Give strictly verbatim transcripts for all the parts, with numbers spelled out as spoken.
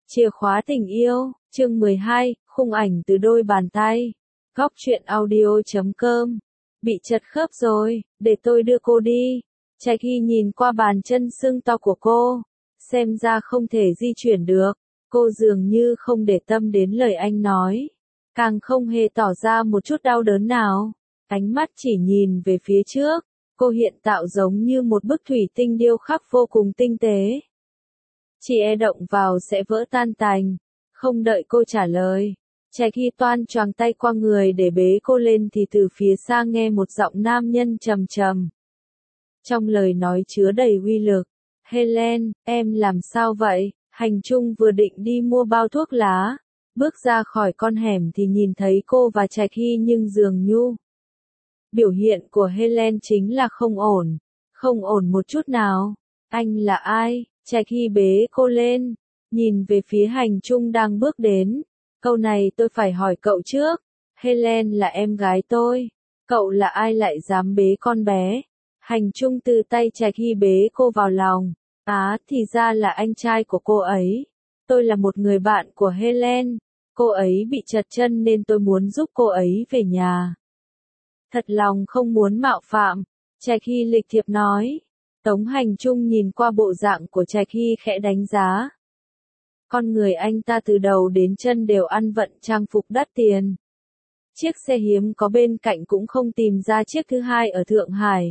Chìa khóa tình yêu, chương mười hai, khung ảnh từ đôi bàn tay. Góc truyện audio chấm com. Bị chật khớp rồi, để tôi đưa cô đi. Trạch Hy nhìn qua bàn chân sưng to của cô, xem ra không thể di chuyển được. Cô dường như không để tâm đến lời anh nói, càng không hề tỏ ra một chút đau đớn nào. Ánh mắt chỉ nhìn về phía trước, cô hiện tạo giống như một bức thủy tinh điêu khắc vô cùng tinh tế. Chỉ e động vào sẽ vỡ tan tành. Không đợi cô trả lời, Trạch Hy toan choàng tay qua người để bế cô lên thì từ phía xa nghe một giọng nam nhân trầm trầm. Trong lời nói chứa đầy uy lực. Helen, em làm sao vậy? Hành Trung vừa định đi mua bao thuốc lá, bước ra khỏi con hẻm thì nhìn thấy cô và Trạch Hy nhưng dường như biểu hiện của Helen chính là không ổn, không ổn một chút nào. Anh là ai? Trạch Hy bế cô lên, nhìn về phía Hành Trung đang bước đến. Câu này tôi phải hỏi cậu trước. Helen là em gái tôi. Cậu là ai lại dám bế con bé? Hành Trung từ tay Trạch Hy bế cô vào lòng. Á, thì ra là anh trai của cô ấy. Tôi là một người bạn của Helen. Cô ấy bị trật chân nên tôi muốn giúp cô ấy về nhà. Thật lòng không muốn mạo phạm, Trạch Hy lịch thiệp nói. Tống Hành Trung nhìn qua bộ dạng của Trạch Hy khẽ đánh giá. Con người anh ta từ đầu đến chân đều ăn vận trang phục đắt tiền. Chiếc xe hiếm có bên cạnh cũng không tìm ra chiếc thứ hai ở Thượng Hải.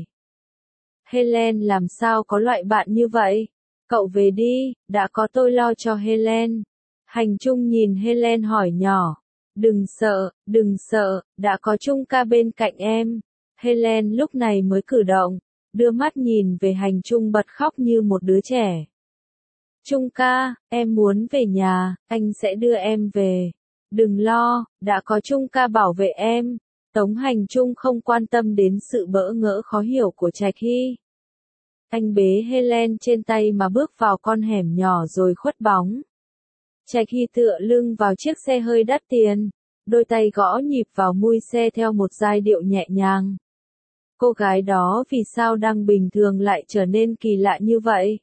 Helen làm sao có loại bạn như vậy? Cậu về đi, đã có tôi lo cho Helen. Hành Trung nhìn Helen hỏi nhỏ. Đừng sợ, đừng sợ, đã có Trung ca bên cạnh em. Helen lúc này mới cử động, đưa mắt nhìn về Hành Trung bật khóc như một đứa trẻ. Trung ca, em muốn về nhà, anh sẽ đưa em về. Đừng lo, đã có Trung ca bảo vệ em. Tống Hành Trung không quan tâm đến sự bỡ ngỡ khó hiểu của Trạch Hy. Anh bế Helen trên tay mà bước vào con hẻm nhỏ rồi khuất bóng. Trạch Hy tựa lưng vào chiếc xe hơi đắt tiền, đôi tay gõ nhịp vào mui xe theo một giai điệu nhẹ nhàng. Cô gái đó vì sao đang bình thường lại trở nên kỳ lạ như vậy?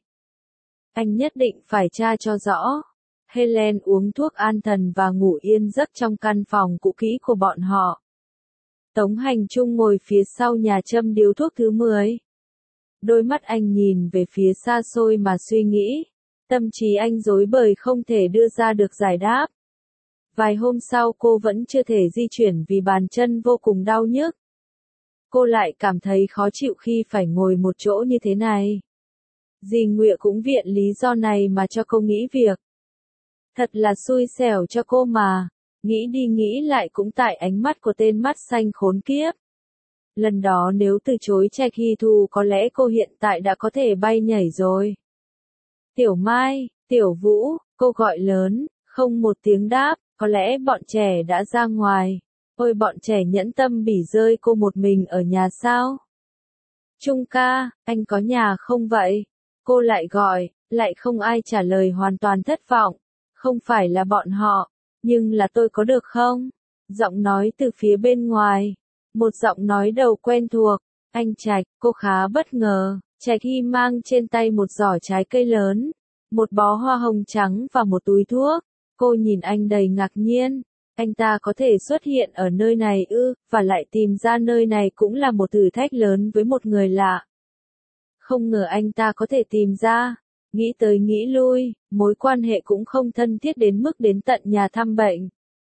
Anh nhất định phải tra cho rõ. Helen uống thuốc an thần và ngủ yên giấc trong căn phòng cũ kỹ của bọn họ. Tống Hành Trung ngồi phía sau nhà châm điếu thuốc thứ mười. Đôi mắt anh nhìn về phía xa xôi mà suy nghĩ. Tâm trí anh rối bời không thể đưa ra được giải đáp. Vài hôm sau cô vẫn chưa thể di chuyển vì bàn chân vô cùng đau nhức. Cô lại cảm thấy khó chịu khi phải ngồi một chỗ như thế này. Dì Nguyệt cũng viện lý do này mà cho cô nghỉ việc. Thật là xui xẻo cho cô mà. Nghĩ đi nghĩ lại cũng tại ánh mắt của tên mắt xanh khốn kiếp. Lần đó nếu từ chối Trạch Hy Thu có lẽ cô hiện tại đã có thể bay nhảy rồi. Tiểu Mai, Tiểu Vũ, cô gọi lớn, không một tiếng đáp, có lẽ bọn trẻ đã ra ngoài. Ôi bọn trẻ nhẫn tâm bỉ rơi cô một mình ở nhà sao? Trung ca, anh có nhà không vậy? Cô lại gọi, lại không ai trả lời hoàn toàn thất vọng. Không phải là bọn họ, nhưng là tôi có được không? Giọng nói từ phía bên ngoài. Một giọng nói đầu quen thuộc. Anh Trạch, cô khá bất ngờ. Trạch Hy mang trên tay một giỏ trái cây lớn, một bó hoa hồng trắng và một túi thuốc. Cô nhìn anh đầy ngạc nhiên. Anh ta có thể xuất hiện ở nơi này ư, và lại tìm ra nơi này cũng là một thử thách lớn với một người lạ. Không ngờ anh ta có thể tìm ra. Nghĩ tới nghĩ lui, mối quan hệ cũng không thân thiết đến mức đến tận nhà thăm bệnh.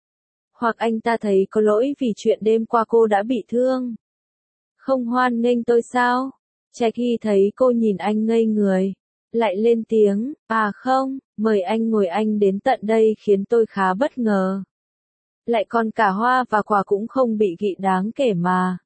Hoặc anh ta thấy có lỗi vì chuyện đêm qua cô đã bị thương. Không hoan nghênh tôi sao? Trạch Hy thấy cô nhìn anh ngây người, lại lên tiếng, à không, mời anh ngồi, anh đến tận đây khiến tôi khá bất ngờ. Lại còn cả hoa và quà cũng không bị gị đáng kể mà.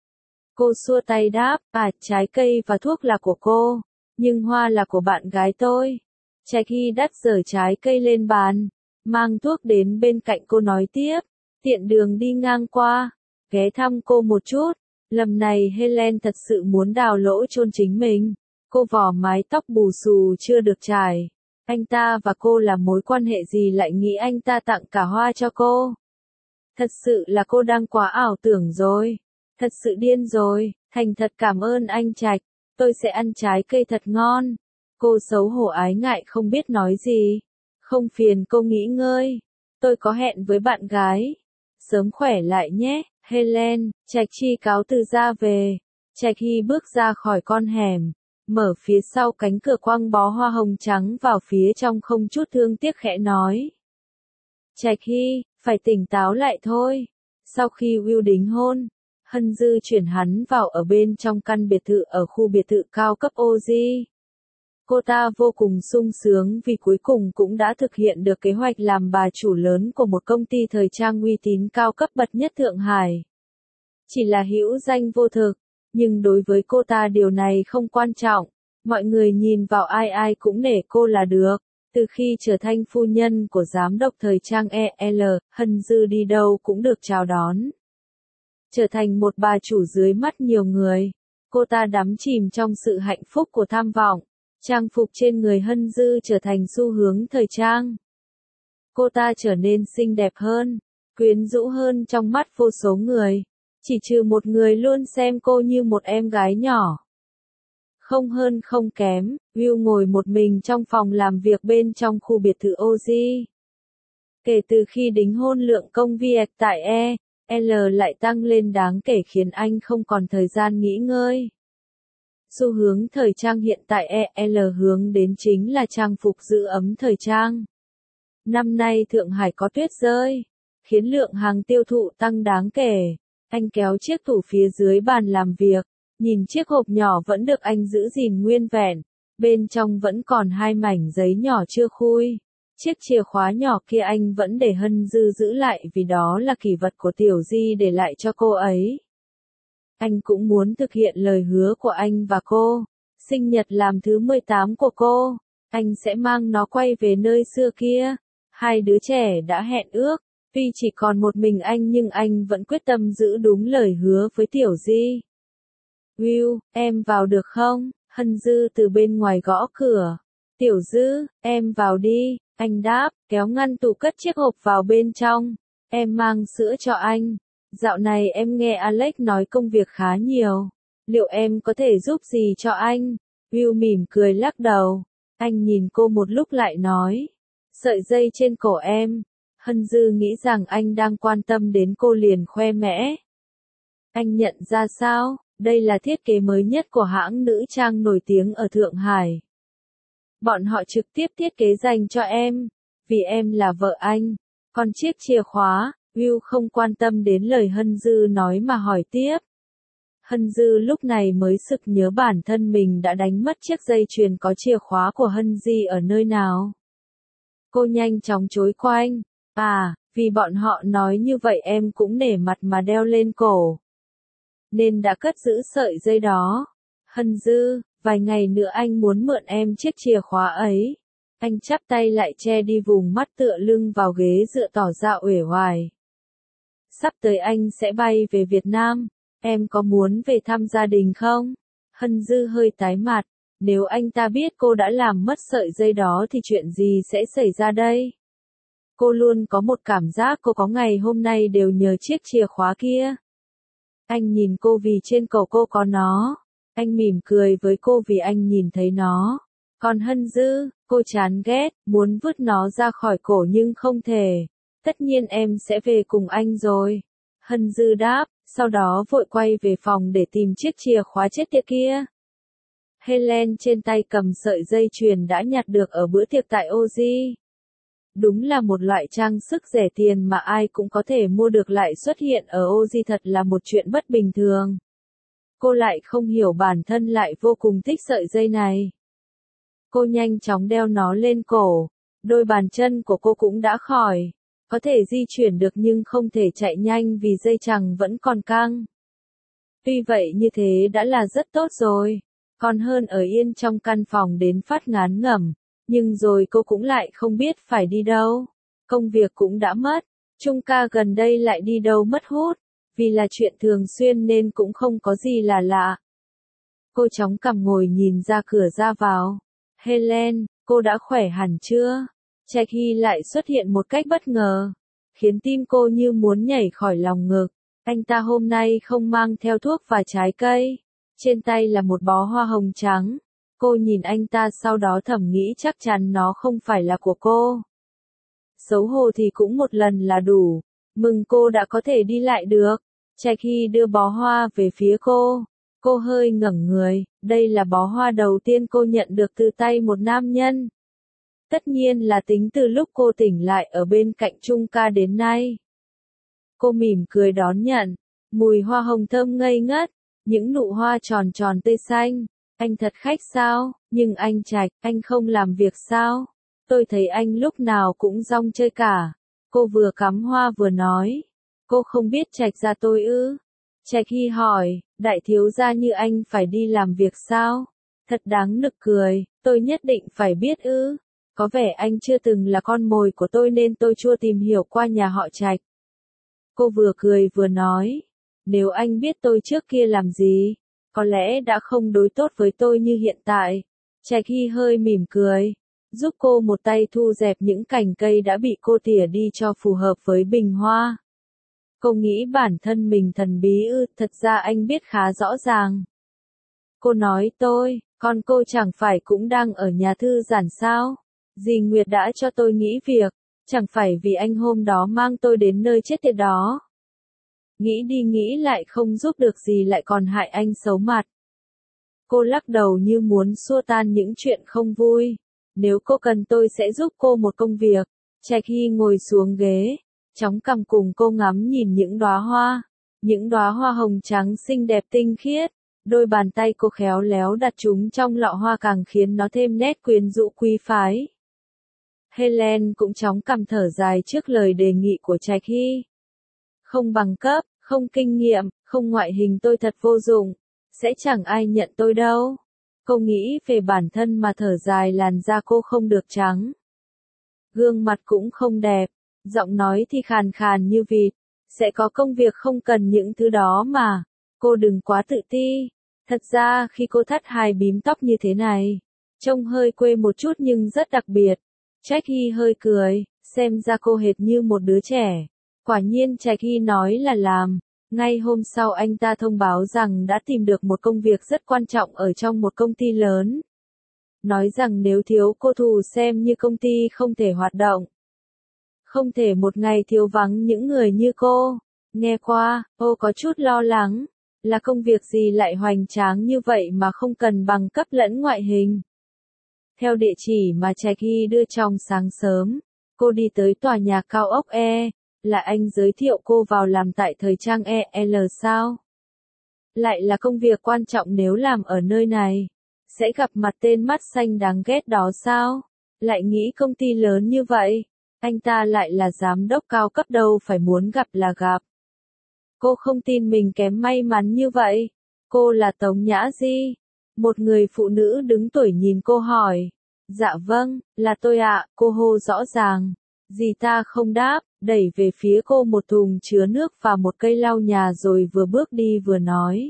Cô xua tay đáp, à trái cây và thuốc là của cô, nhưng hoa là của bạn gái tôi. Trạch Hy đắt dở trái cây lên bàn, mang thuốc đến bên cạnh cô nói tiếp, tiện đường đi ngang qua, ghé thăm cô một chút. Lần này Helen thật sự muốn đào lỗ chôn chính mình. Cô vò mái tóc bù xù chưa được chải. Anh ta và cô là mối quan hệ gì lại nghĩ anh ta tặng cả hoa cho cô? Thật sự là cô đang quá ảo tưởng rồi. Thật sự điên rồi. Thành thật cảm ơn anh Trạch. Tôi sẽ ăn trái cây thật ngon. Cô xấu hổ ái ngại không biết nói gì. Không phiền cô nghỉ ngơi. Tôi có hẹn với bạn gái. Sớm khỏe lại nhé, Helen. Trạch Chi cáo từ ra về. Trạch Hy bước ra khỏi con hẻm, mở phía sau cánh cửa quăng bó hoa hồng trắng vào phía trong không chút thương tiếc khẽ nói. Trạch Hy, phải tỉnh táo lại thôi. Sau khi Will đính hôn, Hân Dư chuyển hắn vào ở bên trong căn biệt thự ở khu biệt thự cao cấp Oji. Cô ta vô cùng sung sướng vì cuối cùng cũng đã thực hiện được kế hoạch làm bà chủ lớn của một công ty thời trang uy tín cao cấp bậc nhất Thượng Hải. Chỉ là hữu danh vô thực, nhưng đối với cô ta điều này không quan trọng. Mọi người nhìn vào ai ai cũng nể cô là được. Từ khi trở thành phu nhân của giám đốc thời trang e lờ, Hân Dư đi đâu cũng được chào đón. Trở thành một bà chủ dưới mắt nhiều người, cô ta đắm chìm trong sự hạnh phúc của tham vọng. Trang phục trên người Hân Dư trở thành xu hướng thời trang. Cô ta trở nên xinh đẹp hơn, quyến rũ hơn trong mắt vô số người. Chỉ trừ một người luôn xem cô như một em gái nhỏ. Không hơn không kém, Will ngồi một mình trong phòng làm việc bên trong khu biệt thự Oji. Kể từ khi đính hôn lượng công việc tại E L lại tăng lên đáng kể khiến anh không còn thời gian nghỉ ngơi. Xu hướng thời trang hiện tại E L hướng đến chính là trang phục giữ ấm thời trang. Năm nay Thượng Hải có tuyết rơi, khiến lượng hàng tiêu thụ tăng đáng kể. Anh kéo chiếc tủ phía dưới bàn làm việc, nhìn chiếc hộp nhỏ vẫn được anh giữ gìn nguyên vẹn, bên trong vẫn còn hai mảnh giấy nhỏ chưa khui. Chiếc chìa khóa nhỏ kia anh vẫn để Hân Dư giữ lại vì đó là kỷ vật của Tiểu Di để lại cho cô ấy. Anh cũng muốn thực hiện lời hứa của anh và cô. Sinh nhật làm thứ mười tám của cô, anh sẽ mang nó quay về nơi xưa kia. Hai đứa trẻ đã hẹn ước. Tuy chỉ còn một mình anh nhưng anh vẫn quyết tâm giữ đúng lời hứa với Tiểu Di. Will, em vào được không? Hân Dư từ bên ngoài gõ cửa. Tiểu Dư, em vào đi. Anh đáp, kéo ngăn tủ cất chiếc hộp vào bên trong. Em mang sữa cho anh. Dạo này em nghe Alex nói công việc khá nhiều. Liệu em có thể giúp gì cho anh? Will mỉm cười lắc đầu. Anh nhìn cô một lúc lại nói. Sợi dây trên cổ em. Hân Dư nghĩ rằng anh đang quan tâm đến cô liền khoe mẽ. Anh nhận ra sao? Đây là thiết kế mới nhất của hãng nữ trang nổi tiếng ở Thượng Hải. Bọn họ trực tiếp thiết kế dành cho em, vì em là vợ anh. Còn chiếc chìa khóa, Will không quan tâm đến lời Hân Dư nói mà hỏi tiếp. Hân Dư lúc này mới sực nhớ bản thân mình đã đánh mất chiếc dây chuyền có chìa khóa của Hân Di ở nơi nào. Cô nhanh chóng chối quanh. À, vì bọn họ nói như vậy em cũng nể mặt mà đeo lên cổ. Nên đã cất giữ sợi dây đó. Hân Dư, vài ngày nữa anh muốn mượn em chiếc chìa khóa ấy. Anh chắp tay lại che đi vùng mắt tựa lưng vào ghế dựa tỏ ra uể oải. Sắp tới anh sẽ bay về Việt Nam. Em có muốn về thăm gia đình không? Hân Dư hơi tái mặt. Nếu anh ta biết cô đã làm mất sợi dây đó thì chuyện gì sẽ xảy ra đây? Cô luôn có một cảm giác cô có ngày hôm nay đều nhờ chiếc chìa khóa kia. Anh nhìn cô vì trên cổ cô có nó. Anh mỉm cười với cô vì anh nhìn thấy nó. Còn Hân Dư, cô chán ghét, muốn vứt nó ra khỏi cổ nhưng không thể. Tất nhiên em sẽ về cùng anh rồi. Hân Dư đáp, sau đó vội quay về phòng để tìm chiếc chìa khóa chết tiệt kia. Helen trên tay cầm sợi dây chuyền đã nhặt được ở bữa tiệc tại Oji. Đúng là một loại trang sức rẻ tiền mà ai cũng có thể mua được lại xuất hiện ở Oji thật là một chuyện bất bình thường. Cô lại không hiểu bản thân lại vô cùng thích sợi dây này. Cô nhanh chóng đeo nó lên cổ. Đôi bàn chân của cô cũng đã khỏi. Có thể di chuyển được nhưng không thể chạy nhanh vì dây chằng vẫn còn căng. Tuy vậy như thế đã là rất tốt rồi. Còn hơn ở yên trong căn phòng đến phát ngán ngẩm. Nhưng rồi cô cũng lại không biết phải đi đâu. Công việc cũng đã mất. Trung ca gần đây lại đi đâu mất hút. Vì là chuyện thường xuyên nên cũng không có gì là lạ. Cô chóng cằm ngồi nhìn ra cửa ra vào. Helen, cô đã khỏe hẳn chưa? Trạch Hy lại xuất hiện một cách bất ngờ. Khiến tim cô như muốn nhảy khỏi lòng ngực. Anh ta hôm nay không mang theo thuốc và trái cây. Trên tay là một bó hoa hồng trắng. Cô nhìn anh ta sau đó thầm nghĩ chắc chắn nó không phải là của cô. xấu hổ thì cũng một lần là đủ, mừng cô đã có thể đi lại được. Trạch Hy đưa bó hoa về phía cô, cô hơi ngẩng người, đây là bó hoa đầu tiên cô nhận được từ tay một nam nhân. Tất nhiên là tính từ lúc cô tỉnh lại ở bên cạnh Trung ca đến nay. Cô mỉm cười đón nhận, mùi hoa hồng thơm ngây ngất, những nụ hoa tròn tròn tươi xanh. Anh thật khách sao, nhưng anh Trạch, anh không làm việc sao? Tôi thấy anh lúc nào cũng rong chơi cả. Cô vừa cắm hoa vừa nói. Cô không biết Trạch gia tôi ư? Trạch Hy hỏi, đại thiếu gia như anh phải đi làm việc sao? Thật đáng nực cười, tôi nhất định phải biết ư? Có vẻ anh chưa từng là con mồi của tôi nên tôi chưa tìm hiểu qua nhà họ Trạch. Cô vừa cười vừa nói, nếu anh biết tôi trước kia làm gì, có lẽ đã không đối tốt với tôi như hiện tại. Trạch Hy hơi mỉm cười, giúp cô một tay thu dẹp những cành cây đã bị cô tỉa đi cho phù hợp với bình hoa. Cô nghĩ bản thân mình thần bí ư, thật ra anh biết khá rõ ràng. Cô nói tôi, con cô chẳng phải cũng đang ở nhà thư giãn sao? Dì Nguyệt đã cho tôi nghỉ việc, chẳng phải vì anh hôm đó mang tôi đến nơi chết tiệt đó. Nghĩ đi nghĩ lại không giúp được gì lại còn hại anh xấu mặt. Cô lắc đầu như muốn xua tan những chuyện không vui. Nếu cô cần tôi sẽ giúp cô một công việc. Trạch Hy ngồi xuống ghế, chóng cằm cùng cô ngắm nhìn những đóa hoa. Những đóa hoa hồng trắng xinh đẹp tinh khiết. Đôi bàn tay cô khéo léo đặt chúng trong lọ hoa càng khiến nó thêm nét quyến rũ quý phái. Helen cũng chóng cằm thở dài trước lời đề nghị của Trạch Hy. Không bằng cấp, không kinh nghiệm, không ngoại hình tôi thật vô dụng, sẽ chẳng ai nhận tôi đâu. Cô nghĩ về bản thân mà thở dài, làn da cô không được trắng. Gương mặt cũng không đẹp, giọng nói thì khàn khàn như vịt, sẽ có công việc không cần những thứ đó mà. Cô đừng quá tự ti. Thật ra khi cô thắt hai bím tóc như thế này, trông hơi quê một chút nhưng rất đặc biệt. Trạch Hy hơi cười, xem ra cô hệt như một đứa trẻ. Quả nhiên Trạch Hy nói là làm. Ngay hôm sau anh ta thông báo rằng đã tìm được một công việc rất quan trọng ở trong một công ty lớn. Nói rằng nếu thiếu cô thù xem như công ty không thể hoạt động. Không thể một ngày thiếu vắng những người như cô. Nghe qua, cô có chút lo lắng. Là công việc gì lại hoành tráng như vậy mà không cần bằng cấp lẫn ngoại hình. Theo địa chỉ mà Trạch Hy đưa trong sáng sớm, cô đi tới tòa nhà cao ốc E. Là anh giới thiệu cô vào làm tại thời trang E L sao? Lại là công việc quan trọng nếu làm ở nơi này. Sẽ gặp mặt tên mắt xanh đáng ghét đó sao? Lại nghĩ công ty lớn như vậy. Anh ta lại là giám đốc cao cấp đâu phải muốn gặp là gặp. Cô không tin mình kém may mắn như vậy. Cô là Tống Nhã Di. Một người phụ nữ đứng tuổi nhìn cô hỏi. Dạ vâng, là tôi ạ, cô hô rõ ràng. Dì ta không đáp, đẩy về phía cô một thùng chứa nước và một cây lau nhà rồi vừa bước đi vừa nói.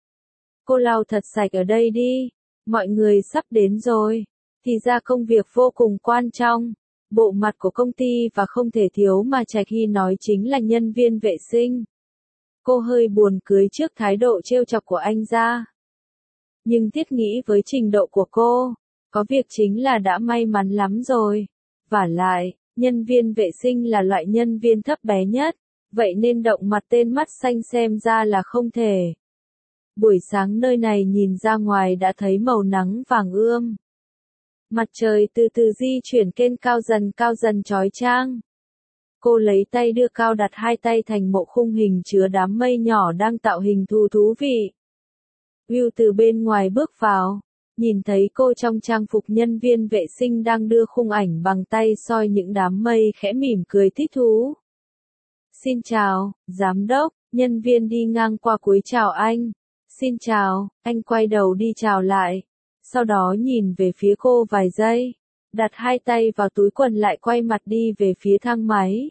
Cô lau thật sạch ở đây đi, mọi người sắp đến rồi. Thì ra công việc vô cùng quan trọng. Bộ mặt của công ty và không thể thiếu mà Trạch Hy nói chính là nhân viên vệ sinh. Cô hơi buồn cười trước thái độ trêu chọc của anh ra. Nhưng thiết nghĩ với trình độ của cô, có việc chính là đã may mắn lắm rồi. Vả lại, nhân viên vệ sinh là loại nhân viên thấp bé nhất, vậy nên động mặt tên mắt xanh xem ra là không thể. Buổi sáng nơi này nhìn ra ngoài đã thấy màu nắng vàng ươm. Mặt trời từ từ di chuyển kênh cao dần cao dần chói chang. Cô lấy tay đưa cao đặt hai tay thành một khung hình chứa đám mây nhỏ đang tạo hình thú thú vị. Will từ bên ngoài bước vào, nhìn thấy cô trong trang phục nhân viên vệ sinh đang đưa khung ảnh bằng tay soi những đám mây khẽ mỉm cười thích thú. Xin chào, giám đốc, nhân viên đi ngang qua cúi chào anh. Xin chào, anh quay đầu đi chào lại. Sau đó nhìn về phía cô vài giây, đặt hai tay vào túi quần lại quay mặt đi về phía thang máy.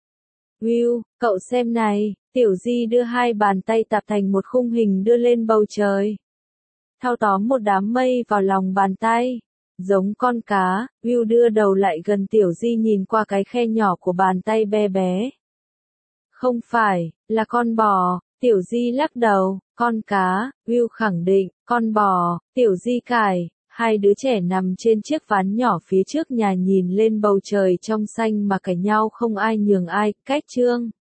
Will, cậu xem này, Tiểu Di đưa hai bàn tay tạp thành một khung hình đưa lên bầu trời. Thao tóm một đám mây vào lòng bàn tay. Giống con cá, Will đưa đầu lại gần Tiểu Di nhìn qua cái khe nhỏ của bàn tay bé bé. Không phải, là con bò, Tiểu Di lắc đầu, con cá, Will khẳng định, con bò, Tiểu Di cải, Hai đứa trẻ nằm trên chiếc ván nhỏ phía trước nhà nhìn lên bầu trời trong xanh mà cãi nhau không ai nhường ai, cách Trương.